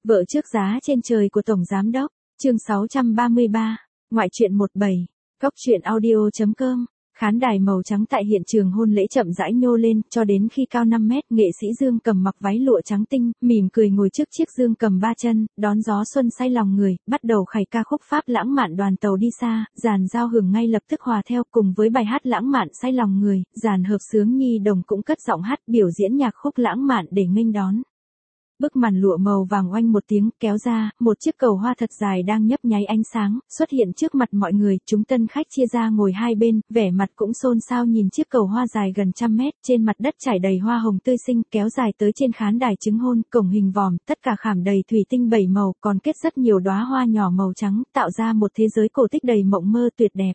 Vợ trước giá trên trời của Tổng Giám Đốc, chương 633, ngoại truyện 17, Cóc truyện audio.com. Khán đài màu trắng tại hiện trường hôn lễ chậm rãi nhô lên, cho đến khi cao 5 mét, nghệ sĩ Dương Cầm mặc váy lụa trắng tinh, mỉm cười ngồi trước chiếc dương cầm 3 chân, đón gió xuân say lòng người, bắt đầu khải ca khúc Pháp lãng mạn Đoàn tàu đi xa, dàn giao hưởng ngay lập tức hòa theo, cùng với bài hát lãng mạn say lòng người, dàn hợp xướng Nhi Đồng cũng cất giọng hát biểu diễn nhạc khúc lãng mạn để nghênh đón. Bức màn lụa màu vàng oanh một tiếng kéo ra, một chiếc cầu hoa thật dài đang nhấp nháy ánh sáng, xuất hiện trước mặt mọi người, chúng tân khách chia ra ngồi hai bên, vẻ mặt cũng xôn xao nhìn chiếc cầu hoa dài gần 100 mét, trên mặt đất trải đầy hoa hồng tươi xinh, kéo dài tới trên khán đài chứng hôn, cổng hình vòm, tất cả khảm đầy thủy tinh 7 màu, còn kết rất nhiều đóa hoa nhỏ màu trắng, tạo ra một thế giới cổ tích đầy mộng mơ tuyệt đẹp.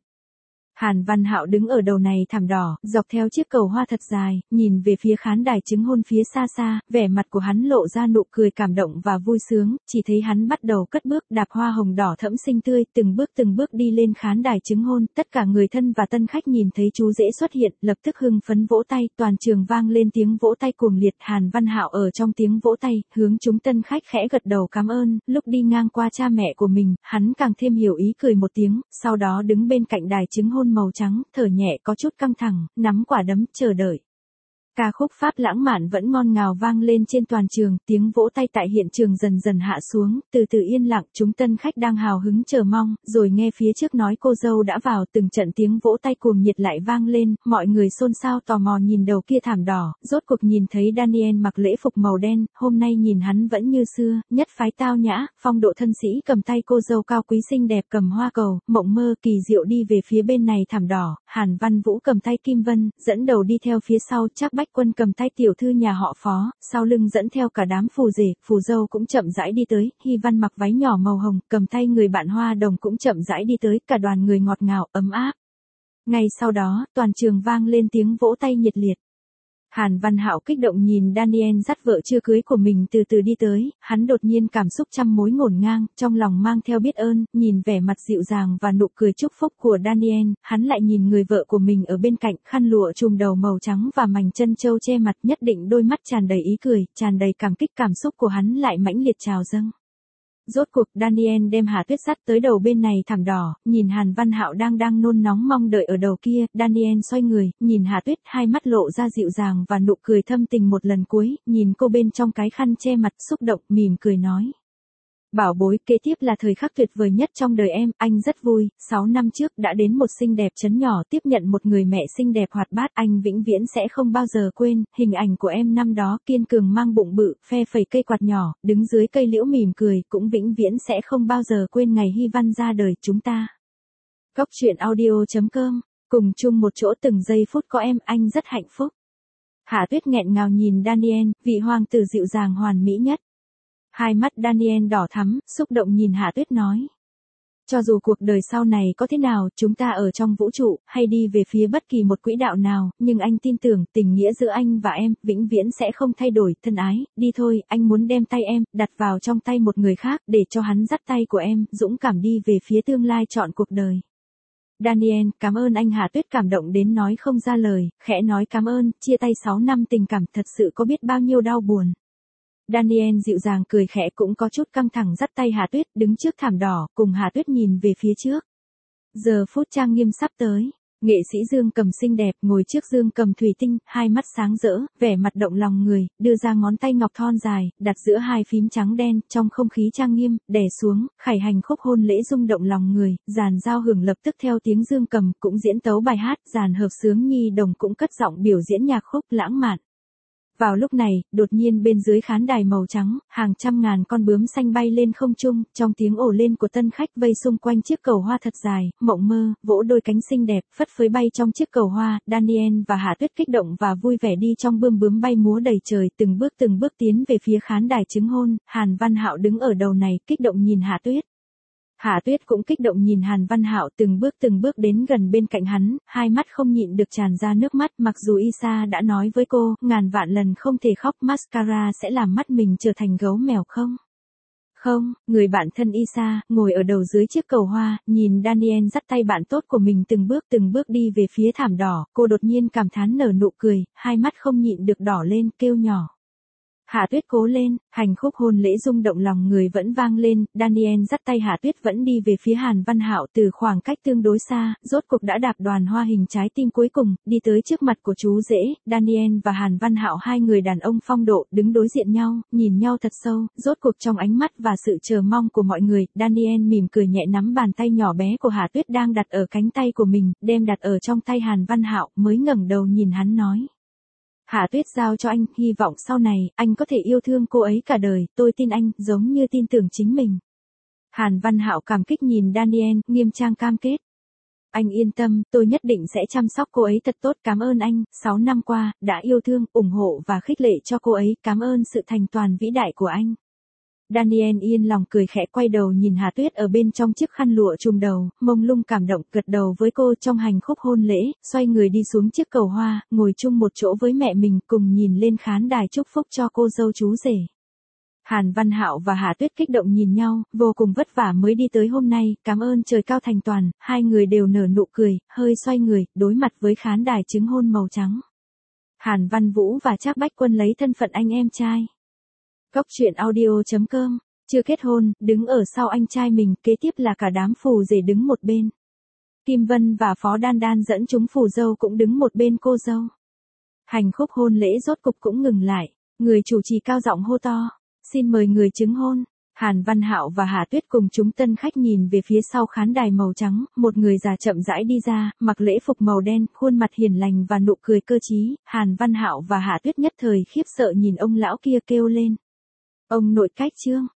Hàn Văn Hạo đứng ở đầu này thảm đỏ, dọc theo chiếc cầu hoa thật dài, nhìn về phía khán đài chứng hôn phía xa xa, vẻ mặt của hắn lộ ra nụ cười cảm động và vui sướng, chỉ thấy hắn bắt đầu cất bước đạp hoa hồng đỏ thẫm xinh tươi, từng bước đi lên khán đài chứng hôn, tất cả người thân và tân khách nhìn thấy chú rể xuất hiện, lập tức hưng phấn vỗ tay, toàn trường vang lên tiếng vỗ tay cuồng liệt, Hàn Văn Hạo ở trong tiếng vỗ tay, hướng chúng tân khách khẽ gật đầu cảm ơn, lúc đi ngang qua cha mẹ của mình, hắn càng thêm hiểu ý cười một tiếng, sau đó đứng bên cạnh đài chứng hôn màu trắng, thở nhẹ có chút căng thẳng, nắm quả đấm, chờ đợi. Ca khúc Pháp lãng mạn vẫn ngon ngào vang lên trên toàn trường, tiếng vỗ tay tại hiện trường dần dần hạ xuống, từ từ yên lặng, chúng tân khách đang hào hứng chờ mong, rồi nghe phía trước nói cô dâu đã vào, từng trận tiếng vỗ tay cuồng nhiệt lại vang lên, mọi người xôn xao tò mò nhìn đầu kia thảm đỏ, rốt cuộc nhìn thấy Daniel mặc lễ phục màu đen, hôm nay nhìn hắn vẫn như xưa, nhất phái tao nhã, phong độ thân sĩ, cầm tay cô dâu cao quý xinh đẹp cầm hoa cầu, mộng mơ kỳ diệu đi về phía bên này thảm đỏ, Hàn Văn Vũ cầm tay Kim Vân, dẫn đầu đi theo phía sau, Trác Bách Quân cầm tay tiểu thư nhà họ Phó, sau lưng dẫn theo cả đám phù rể, phù dâu cũng chậm rãi đi tới, Hy Văn mặc váy nhỏ màu hồng, cầm tay người bạn Hoa Đồng cũng chậm rãi đi tới, cả đoàn người ngọt ngào, ấm áp. Ngay sau đó, toàn trường vang lên tiếng vỗ tay nhiệt liệt. Hàn Văn Hạo kích động nhìn Daniel dắt vợ chưa cưới của mình từ từ đi tới, hắn đột nhiên cảm xúc trăm mối ngổn ngang, trong lòng mang theo biết ơn, nhìn vẻ mặt dịu dàng và nụ cười chúc phúc của Daniel, hắn lại nhìn người vợ của mình ở bên cạnh, khăn lụa trùm đầu màu trắng và mảnh chân châu che mặt, nhất định đôi mắt tràn đầy ý cười, tràn đầy cảm kích, cảm xúc của hắn lại mãnh liệt trào dâng. Rốt cuộc Daniel đem Hà Tuyết dắt tới đầu bên này thảm đỏ, nhìn Hàn Văn Hạo đang nôn nóng mong đợi ở đầu kia, Daniel xoay người, nhìn Hà Tuyết, hai mắt lộ ra dịu dàng và nụ cười thâm tình một lần cuối, nhìn cô bên trong cái khăn che mặt xúc động, mỉm cười nói. Bảo bối, kế tiếp là thời khắc tuyệt vời nhất trong đời em, anh rất vui, 6 năm trước đã đến một xinh đẹp trấn nhỏ tiếp nhận một người mẹ xinh đẹp hoạt bát, anh vĩnh viễn sẽ không bao giờ quên, hình ảnh của em năm đó kiên cường mang bụng bự, phe phẩy cây quạt nhỏ, đứng dưới cây liễu mỉm cười, cũng vĩnh viễn sẽ không bao giờ quên ngày Hy Văn ra đời chúng ta. Cóc truyện audio.com, cùng chung một chỗ từng giây phút có em, anh rất hạnh phúc. Hạ Tuyết nghẹn ngào nhìn Daniel, vị hoàng tử dịu dàng hoàn mỹ nhất. Hai mắt Daniel đỏ thắm, xúc động nhìn Hạ Tuyết nói. Cho dù cuộc đời sau này có thế nào, chúng ta ở trong vũ trụ, hay đi về phía bất kỳ một quỹ đạo nào, nhưng anh tin tưởng, tình nghĩa giữa anh và em, vĩnh viễn sẽ không thay đổi, thân ái, đi thôi, anh muốn đem tay em, đặt vào trong tay một người khác, để cho hắn dắt tay của em, dũng cảm đi về phía tương lai trọn cuộc đời. Daniel, cảm ơn anh. Hạ Tuyết cảm động đến nói không ra lời, khẽ nói cảm ơn, chia tay 6 năm tình cảm thật sự có biết bao nhiêu đau buồn. Daniel dịu dàng cười khẽ cũng có chút căng thẳng dắt tay Hà Tuyết đứng trước thảm đỏ, cùng Hà Tuyết nhìn về phía trước. Giờ phút trang nghiêm sắp tới, nghệ sĩ Dương Cầm xinh đẹp ngồi trước dương cầm thủy tinh, hai mắt sáng rỡ, vẻ mặt động lòng người, đưa ra ngón tay ngọc thon dài, đặt giữa hai phím trắng đen, trong không khí trang nghiêm, đè xuống, khải hành khúc hôn lễ rung động lòng người, dàn giao hưởng lập tức theo tiếng Dương Cầm cũng diễn tấu bài hát, dàn hợp xướng Nhi Đồng cũng cất giọng biểu diễn nhạc khúc lãng mạn. Vào lúc này, đột nhiên bên dưới khán đài màu trắng, hàng trăm ngàn con bướm xanh bay lên không trung, trong tiếng ồ lên của tân khách vây xung quanh chiếc cầu hoa thật dài, mộng mơ, vỗ đôi cánh xinh đẹp, phất phới bay trong chiếc cầu hoa, Daniel và Hạ Tuyết kích động và vui vẻ đi trong bướm bay múa đầy trời, từng bước tiến về phía khán đài chứng hôn, Hàn Văn Hạo đứng ở đầu này, kích động nhìn Hạ Tuyết. Hạ Tuyết cũng kích động nhìn Hàn Văn Hạo từng bước đến gần bên cạnh hắn, hai mắt không nhịn được tràn ra nước mắt, mặc dù Isa đã nói với cô, ngàn vạn lần không thể khóc, mascara sẽ làm mắt mình trở thành gấu mèo không? Không, người bạn thân Isa, ngồi ở đầu dưới chiếc cầu hoa, nhìn Daniel dắt tay bạn tốt của mình từng bước đi về phía thảm đỏ, cô đột nhiên cảm thán nở nụ cười, hai mắt không nhịn được đỏ lên, kêu nhỏ. Hạ Tuyết cố lên, hành khúc hôn lễ rung động lòng người vẫn vang lên, Daniel dắt tay Hạ Tuyết vẫn đi về phía Hàn Văn Hạo từ khoảng cách tương đối xa, rốt cục đã đạp đoàn hoa hình trái tim cuối cùng, đi tới trước mặt của chú rể, Daniel và Hàn Văn Hạo hai người đàn ông phong độ, đứng đối diện nhau, nhìn nhau thật sâu, rốt cục trong ánh mắt và sự chờ mong của mọi người, Daniel mỉm cười nhẹ nắm bàn tay nhỏ bé của Hạ Tuyết đang đặt ở cánh tay của mình, đem đặt ở trong tay Hàn Văn Hạo, mới ngẩng đầu nhìn hắn nói. Hạ Tuyết giao cho anh, hy vọng sau này, anh có thể yêu thương cô ấy cả đời, tôi tin anh, giống như tin tưởng chính mình. Hàn Văn Hạo cảm kích nhìn Daniel, nghiêm trang cam kết. Anh yên tâm, tôi nhất định sẽ chăm sóc cô ấy thật tốt, cảm ơn anh, 6 năm qua, đã yêu thương, ủng hộ và khích lệ cho cô ấy, cảm ơn sự thành toàn vĩ đại của anh. Daniel yên lòng cười khẽ quay đầu nhìn Hạ Tuyết ở bên trong chiếc khăn lụa trùm đầu, mông lung cảm động gật đầu với cô trong hành khúc hôn lễ, xoay người đi xuống chiếc cầu hoa, ngồi chung một chỗ với mẹ mình cùng nhìn lên khán đài chúc phúc cho cô dâu chú rể. Hàn Văn Hạo và Hạ Tuyết kích động nhìn nhau, vô cùng vất vả mới đi tới hôm nay, cảm ơn trời cao thành toàn, hai người đều nở nụ cười, hơi xoay người, đối mặt với khán đài chứng hôn màu trắng. Hàn Văn Vũ và Trác Bách Quân lấy thân phận anh em trai. Cốc truyện audio.com, chưa kết hôn, đứng ở sau anh trai mình, kế tiếp là cả đám phù rể đứng một bên. Kim Vân và Phó Đan Đan dẫn chúng phù dâu cũng đứng một bên cô dâu. Hành khúc hôn lễ rốt cục cũng ngừng lại, người chủ trì cao giọng hô to, xin mời người chứng hôn. Hàn Văn Hạo và Hạ Tuyết cùng chúng tân khách nhìn về phía sau khán đài màu trắng, một người già chậm rãi đi ra, mặc lễ phục màu đen, khuôn mặt hiền lành và nụ cười cơ trí, Hàn Văn Hạo và Hạ Tuyết nhất thời khiếp sợ nhìn ông lão kia kêu lên. Ông nội cách Trương,